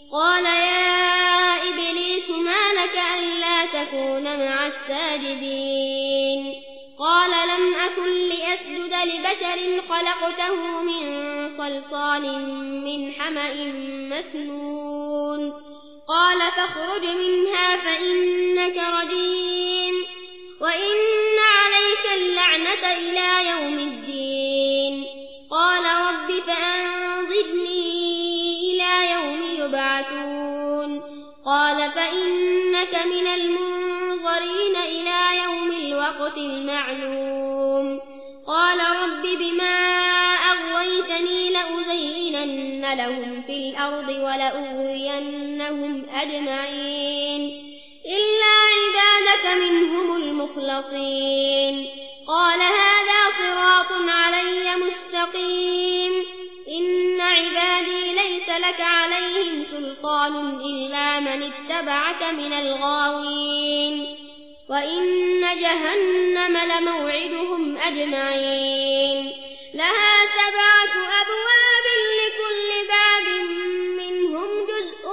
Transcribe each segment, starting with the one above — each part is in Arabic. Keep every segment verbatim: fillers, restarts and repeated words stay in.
قال يا إبليس ما لك ألا تكون مع الساجدين قال لم أكن لأسجد لبشر خلقته من صلصال من حمأ مسنون قال فاخرج منها فإنك رجيم وإن عليك اللعنة إلى يوم الدين قال رب فأنظرني إلى يوم يبعثون قال فإنك من المنظرين إلى يوم الوقت المعلوم قال رب بما أغويتني لأزينن لهم في الأرض ولأغوينهم أجمعين إلا عبادك منهم المخلصين قال هذا صراط علي مستقيم إن عبادي ليس لك عليهم سلطان إلا من اتبعك من الغاوين وإن جهنم لموعدهم أجمعين لها سبعة أبواب لكل باب منهم جزء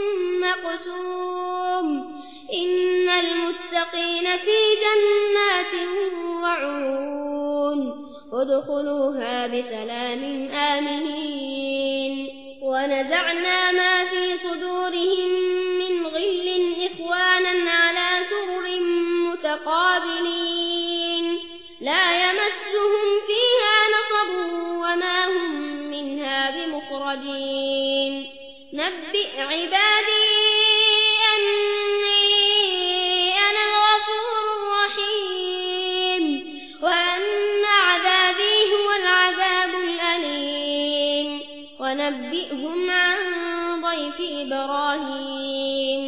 مقسوم إن المتقين في جنات وعيون ادخلوها بسلام آمنين ونزعنا ما في صدورهم من غل إخوانا على سرر متقابلين لا يمسهم فيها نصب وما هم منها بمخرجين نبئ عبادي أني أنا الغفور الرحيم وأن عذابي هو العذاب الأليم ونبئهم عن ضيف إبراهيم